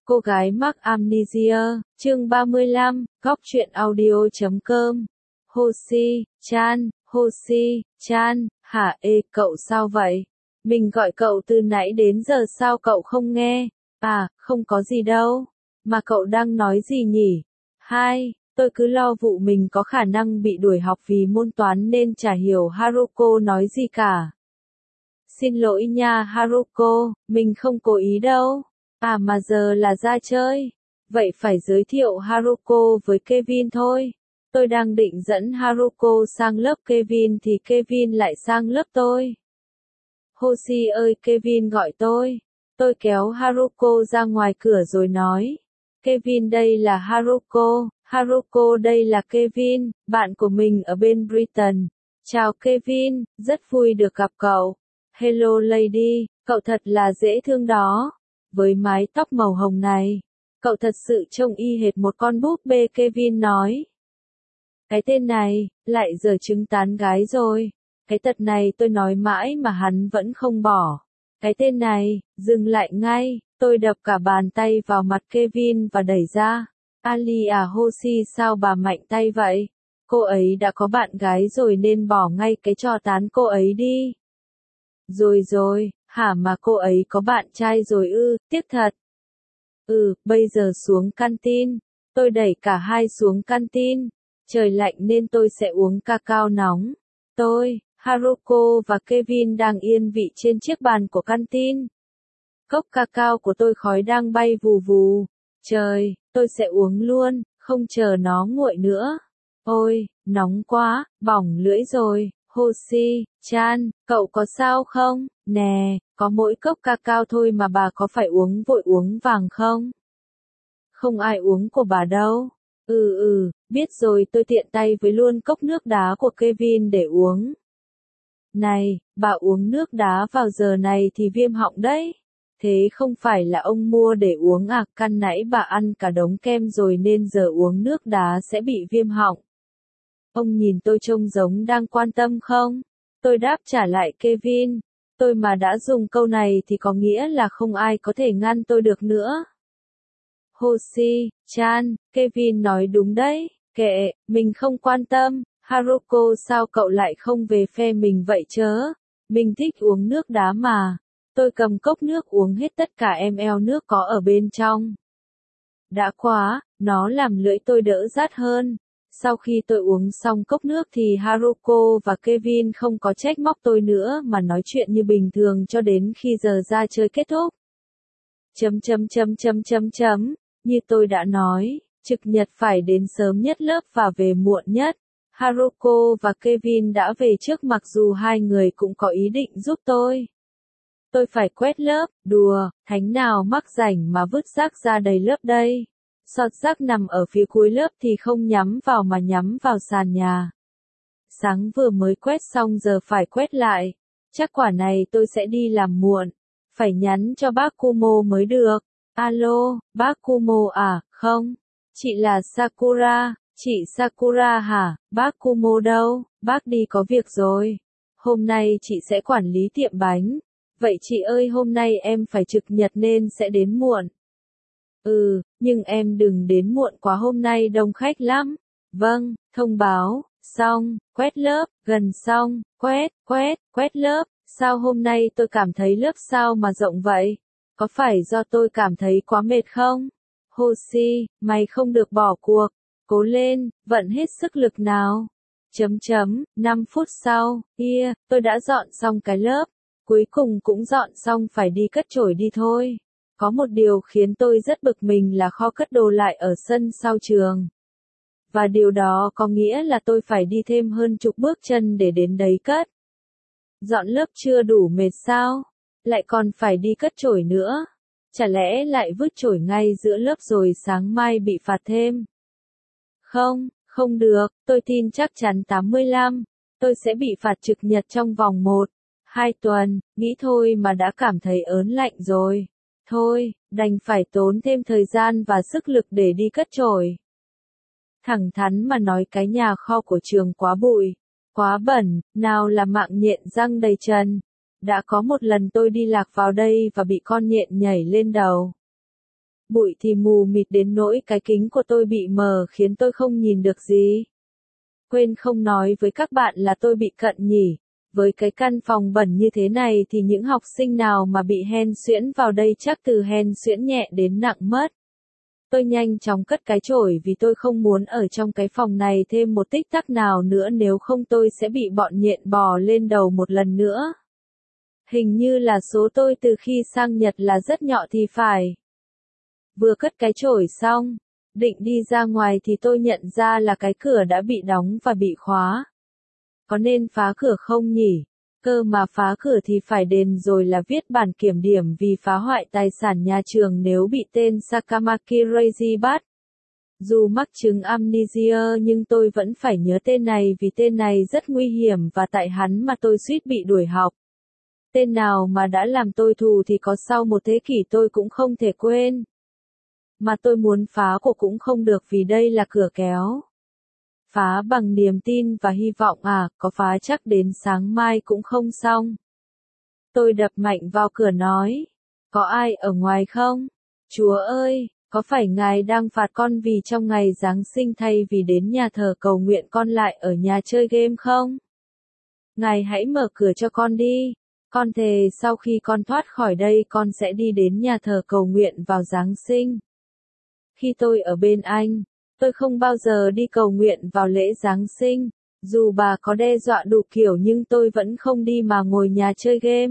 Cô gái mắc amnesia, chương 35, góc truyện audio.com. Hoshi Chan, hả cậu sao vậy? Mình gọi cậu từ nãy đến giờ sao cậu không nghe? À, không có gì đâu. Mà cậu đang nói gì nhỉ? Tôi cứ lo vụ mình có khả năng bị đuổi học vì môn toán nên chả hiểu Haruko nói gì cả. Xin lỗi nha Haruko, mình không cố ý đâu. À mà giờ là ra chơi. Vậy phải giới thiệu Haruko với Kevin thôi. Tôi đang định dẫn Haruko sang lớp Kevin thì Kevin lại sang lớp tôi. Hoshi ơi Kevin gọi tôi. Tôi kéo Haruko ra ngoài cửa rồi nói. Kevin đây là Haruko, Haruko đây là Kevin, bạn của mình ở bên Britain. Chào Kevin, rất vui được gặp cậu. Hello lady, cậu thật là dễ thương đó. Với mái tóc màu hồng này, cậu thật sự trông y hệt một con búp bê Kevin nói. Cái tên này, lại giờ trứng tán gái rồi. Cái tật này tôi nói mãi mà hắn vẫn không bỏ. Cái tên này, dừng lại ngay, tôi đập cả bàn tay vào mặt Kevin và đẩy ra. Ali à Hoshi sao bà mạnh tay vậy? Cô ấy đã có bạn gái rồi nên bỏ ngay cái trò tán cô ấy đi. Rồi, hả mà cô ấy có bạn trai rồi ư, tiếc thật. Bây giờ xuống canteen. Tôi đẩy cả hai xuống canteen. Trời lạnh nên tôi sẽ uống cacao nóng. Tôi, Haruko và Kevin đang yên vị trên chiếc bàn của canteen. Cốc cacao của tôi khói đang bay vù vù. Trời, tôi sẽ uống luôn, không chờ nó nguội nữa. Ôi, nóng quá, bỏng lưỡi rồi. Hoshi Chan, cậu có sao không? Nè, có mỗi cốc cacao thôi mà bà có phải uống vội uống vàng không? Không ai uống của bà đâu. Biết rồi tôi tiện tay với luôn cốc nước đá của Kevin để uống. Này, bà uống nước đá vào giờ này thì viêm họng đấy. Thế không phải là ông mua để uống à, căn nãy bà ăn cả đống kem rồi nên giờ uống nước đá sẽ bị viêm họng. Ông nhìn tôi trông giống đang quan tâm không? Tôi đáp trả lại Kevin. Tôi mà đã dùng câu này thì có nghĩa là không ai có thể ngăn tôi được nữa. Hoshi Chan, Kevin nói đúng đấy. Kệ, mình không quan tâm. Haruko sao cậu lại không về phe mình vậy chớ? Mình thích uống nước đá mà. Tôi cầm cốc nước uống hết tất cả ml nước có ở bên trong. Đã quá, nó làm lưỡi tôi đỡ rát hơn. Sau khi tôi uống xong cốc nước thì Haruko và Kevin không có trách móc tôi nữa mà nói chuyện như bình thường cho đến khi giờ ra chơi kết thúc. Như tôi đã nói, trực nhật phải đến sớm nhất lớp và về muộn nhất. Haruko và Kevin đã về trước mặc dù hai người cũng có ý định giúp tôi. Tôi phải quét lớp, đùa, thánh nào mắc rảnh mà vứt rác ra đầy lớp đây. Sọt rác nằm ở phía cuối lớp thì không nhắm vào mà nhắm vào sàn nhà. Sáng vừa mới quét xong giờ phải quét lại. Chắc quả này tôi sẽ đi làm muộn. Phải nhắn cho bác Kumo mới được. Alo, bác Kumo à, không? Chị là Sakura, chị Sakura hả? Bác Kumo đâu? Bác đi có việc rồi. Hôm nay chị sẽ quản lý tiệm bánh. Vậy chị ơi hôm nay em phải trực nhật nên sẽ đến muộn. Nhưng em đừng đến muộn quá hôm nay đông khách lắm. Vâng, thông báo, xong, quét lớp, gần xong, quét lớp. Sao hôm nay tôi cảm thấy lớp sao mà rộng vậy? Có phải do tôi cảm thấy quá mệt không? Hoshi, mày không được bỏ cuộc. Cố lên, vận hết sức lực nào. 5 phút sau, tôi đã dọn xong cái lớp. Cuối cùng cũng dọn xong phải đi cất chổi đi thôi. Có một điều khiến tôi rất bực mình là kho cất đồ lại ở sân sau trường. Và điều đó có nghĩa là tôi phải đi thêm hơn chục bước chân để đến đấy cất. Dọn lớp chưa đủ mệt sao? Lại còn phải đi cất chổi nữa. Chả lẽ lại vứt chổi ngay giữa lớp rồi sáng mai bị phạt thêm? Không được, tôi tin chắc chắn 85. Tôi sẽ bị phạt trực nhật trong vòng 1-2 tuần, nghĩ thôi mà đã cảm thấy ớn lạnh rồi. Thôi, đành phải tốn thêm thời gian và sức lực để đi cất chổi. Thẳng thắn mà nói cái nhà kho của trường quá bụi, quá bẩn, nào là mạng nhện răng đầy trần. Đã có một lần tôi đi lạc vào đây và bị con nhện nhảy lên đầu. Bụi thì mù mịt đến nỗi cái kính của tôi bị mờ khiến tôi không nhìn được gì. Quên không nói với các bạn là tôi bị cận nhỉ. Với cái căn phòng bẩn như thế này thì những học sinh nào mà bị hen suyễn vào đây chắc từ hen suyễn nhẹ đến nặng mất. Tôi nhanh chóng cất cái chổi vì tôi không muốn ở trong cái phòng này thêm một tích tắc nào nữa, nếu không tôi sẽ bị bọn nhện bò lên đầu một lần nữa. Hình như là số tôi từ khi sang Nhật là rất nhọ thì phải. Vừa cất cái chổi xong, định đi ra ngoài thì tôi nhận ra là cái cửa đã bị đóng và bị khóa. Có nên phá cửa không nhỉ? Cơ mà phá cửa thì phải đền rồi là viết bản kiểm điểm vì phá hoại tài sản nhà trường nếu bị tên Sakamaki Reiji bắt. Dù mắc chứng amnesia nhưng tôi vẫn phải nhớ tên này vì tên này rất nguy hiểm và tại hắn mà tôi suýt bị đuổi học. Tên nào mà đã làm tôi thù thì có sau một thế kỷ tôi cũng không thể quên. Mà tôi muốn phá cổ cũng không được vì đây là cửa kéo. Phá bằng niềm tin và hy vọng có phá chắc đến sáng mai cũng không xong. Tôi đập mạnh vào cửa nói, có ai ở ngoài không? Chúa ơi, có phải Ngài đang phạt con vì trong ngày Giáng sinh thay vì đến nhà thờ cầu nguyện con lại ở nhà chơi game không? Ngài hãy mở cửa cho con đi. Con thề sau khi con thoát khỏi đây con sẽ đi đến nhà thờ cầu nguyện vào Giáng sinh. Khi tôi ở bên anh, tôi không bao giờ đi cầu nguyện vào lễ Giáng sinh. Dù bà có đe dọa đủ kiểu nhưng tôi vẫn không đi mà ngồi nhà chơi game.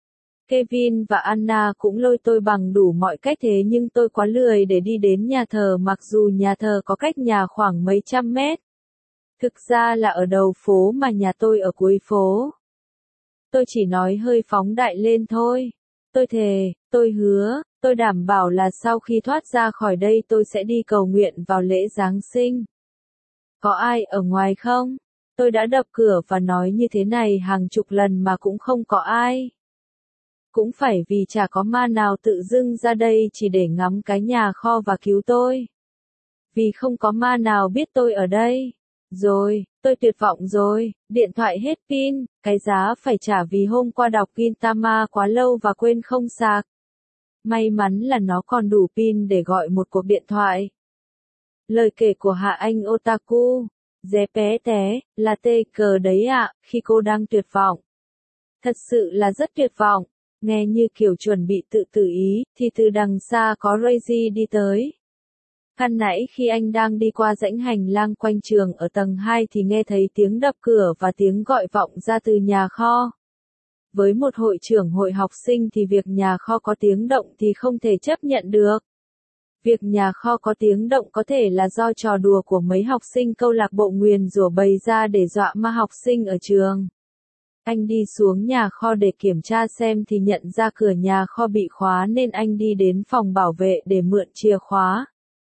Kevin và Anna cũng lôi tôi bằng đủ mọi cách thế nhưng tôi quá lười để đi đến nhà thờ mặc dù nhà thờ có cách nhà khoảng mấy trăm mét. Thực ra là ở đầu phố mà nhà tôi ở cuối phố. Tôi chỉ nói hơi phóng đại lên thôi. Tôi thề, tôi hứa, tôi đảm bảo là sau khi thoát ra khỏi đây tôi sẽ đi cầu nguyện vào lễ Giáng sinh. Có ai ở ngoài không? Tôi đã đập cửa và nói như thế này hàng chục lần mà cũng không có ai. Cũng phải vì chả có ma nào tự dưng ra đây chỉ để ngắm cái nhà kho và cứu tôi. Vì không có ma nào biết tôi ở đây. Rồi, tôi tuyệt vọng rồi, điện thoại hết pin, cái giá phải trả vì hôm qua đọc Gintama quá lâu và quên không sạc. May mắn là nó còn đủ pin để gọi một cuộc điện thoại. Lời kể của Hạ Anh Otaku, dé pé té, là tê cờ đấy ạ, khi cô đang tuyệt vọng. Thật sự là rất tuyệt vọng, nghe như kiểu chuẩn bị tự tử ý, thì từ đằng xa có Reiji đi tới. Căn nãy khi anh đang đi qua dãy hành lang quanh trường ở tầng 2 thì nghe thấy tiếng đập cửa và tiếng gọi vọng ra từ nhà kho. Với một hội trưởng hội học sinh thì việc nhà kho có tiếng động thì không thể chấp nhận được. Việc nhà kho có tiếng động có thể là do trò đùa của mấy học sinh câu lạc bộ nguyền rủa bày ra để dọa ma học sinh ở trường. Anh đi xuống nhà kho để kiểm tra xem thì nhận ra cửa nhà kho bị khóa nên anh đi đến phòng bảo vệ để mượn chìa khóa.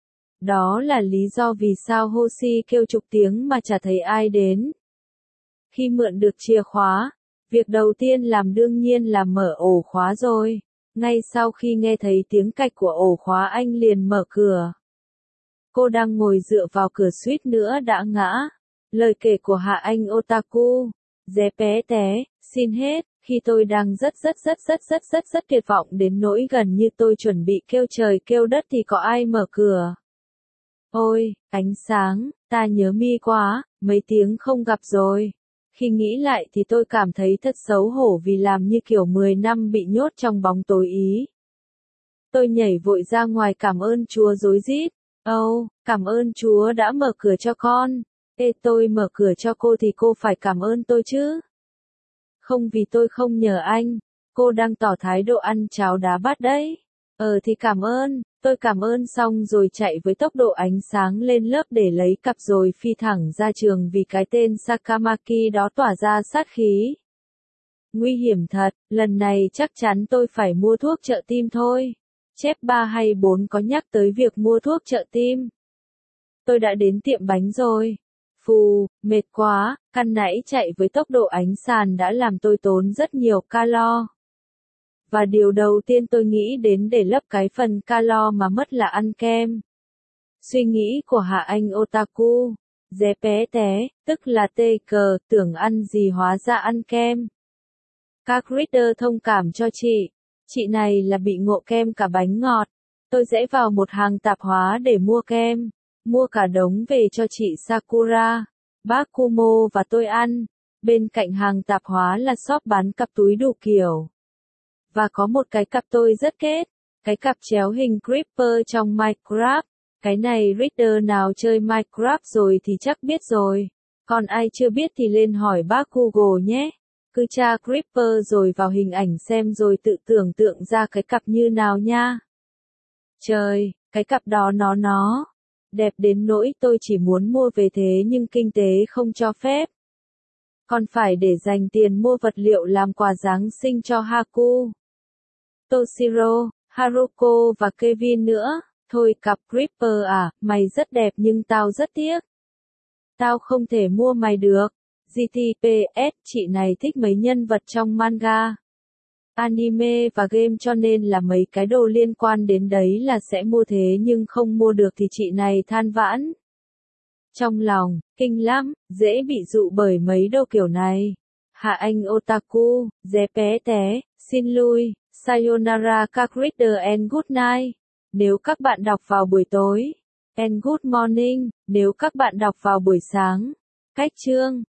Đó là lý do vì sao Hoshi kêu chục tiếng mà chả thấy ai đến. Khi mượn được chìa khóa, việc đầu tiên làm đương nhiên là mở ổ khóa rồi. Ngay sau khi nghe thấy tiếng cạch của ổ khóa anh liền mở cửa. Cô đang ngồi dựa vào cửa suýt nữa đã ngã. Lời kể của Hạ Anh Otaku, dé pé té, xin hết, khi tôi đang rất tuyệt vọng đến nỗi gần như tôi chuẩn bị kêu trời kêu đất thì có ai mở cửa. Ôi, ánh sáng, ta nhớ Mi quá, mấy tiếng không gặp rồi. Khi nghĩ lại thì tôi cảm thấy thật xấu hổ vì làm như kiểu 10 năm bị nhốt trong bóng tối ý. Tôi nhảy vội ra ngoài cảm ơn Chúa rối rít. Cảm ơn Chúa đã mở cửa cho con. Tôi mở cửa cho cô thì cô phải cảm ơn tôi chứ. Không vì tôi không nhờ anh. Cô đang tỏ thái độ ăn cháo đá bát đấy. Thì cảm ơn. Tôi cảm ơn xong rồi chạy với tốc độ ánh sáng lên lớp để lấy cặp rồi phi thẳng ra trường vì cái tên Sakamaki đó tỏa ra sát khí. Nguy hiểm thật, lần này chắc chắn tôi phải mua thuốc trợ tim thôi. Chép 3 hay 4 có nhắc tới việc mua thuốc trợ tim. Tôi đã đến tiệm bánh rồi. Phù, mệt quá, căn nãy chạy với tốc độ ánh sàn đã làm tôi tốn rất nhiều calo. Và điều đầu tiên tôi nghĩ đến để lấp cái phần calo mà mất là ăn kem. Suy nghĩ của Hạ Anh Otaku, dé pé té, tức là tê cờ, tưởng ăn gì hóa ra ăn kem. Các reader thông cảm cho chị này là bị ngộ kem cả bánh ngọt. Tôi rẽ vào một hàng tạp hóa để mua kem, mua cả đống về cho chị Sakura, bác Kumo và tôi ăn. Bên cạnh hàng tạp hóa là shop bán cặp túi đủ kiểu. Và có một cái cặp tôi rất kết, cái cặp chéo hình Creeper trong Minecraft. Cái này reader nào chơi Minecraft rồi thì chắc biết rồi. Còn ai chưa biết thì lên hỏi bác Google nhé. Cứ tra Creeper rồi vào hình ảnh xem rồi tự tưởng tượng ra cái cặp như nào nha. Trời, cái cặp đó nó đẹp đến nỗi tôi chỉ muốn mua về thế nhưng kinh tế không cho phép. Còn phải để dành tiền mua vật liệu làm quà Giáng sinh cho Haku, Toshiro, Haruko và Kevin nữa. Thôi cặp Creeper à, mày rất đẹp nhưng tao rất tiếc. Tao không thể mua mày được. GTPS, chị này thích mấy nhân vật trong manga, anime và game cho nên là mấy cái đồ liên quan đến đấy là sẽ mua thế nhưng không mua được thì chị này than vãn. Trong lòng, kinh lắm, dễ bị dụ bởi mấy đồ kiểu này. Hạ anh otaku, dé pé té, xin lui, sayonara các reader and good night. Nếu các bạn đọc vào buổi tối, and good morning, nếu các bạn đọc vào buổi sáng. Cách chương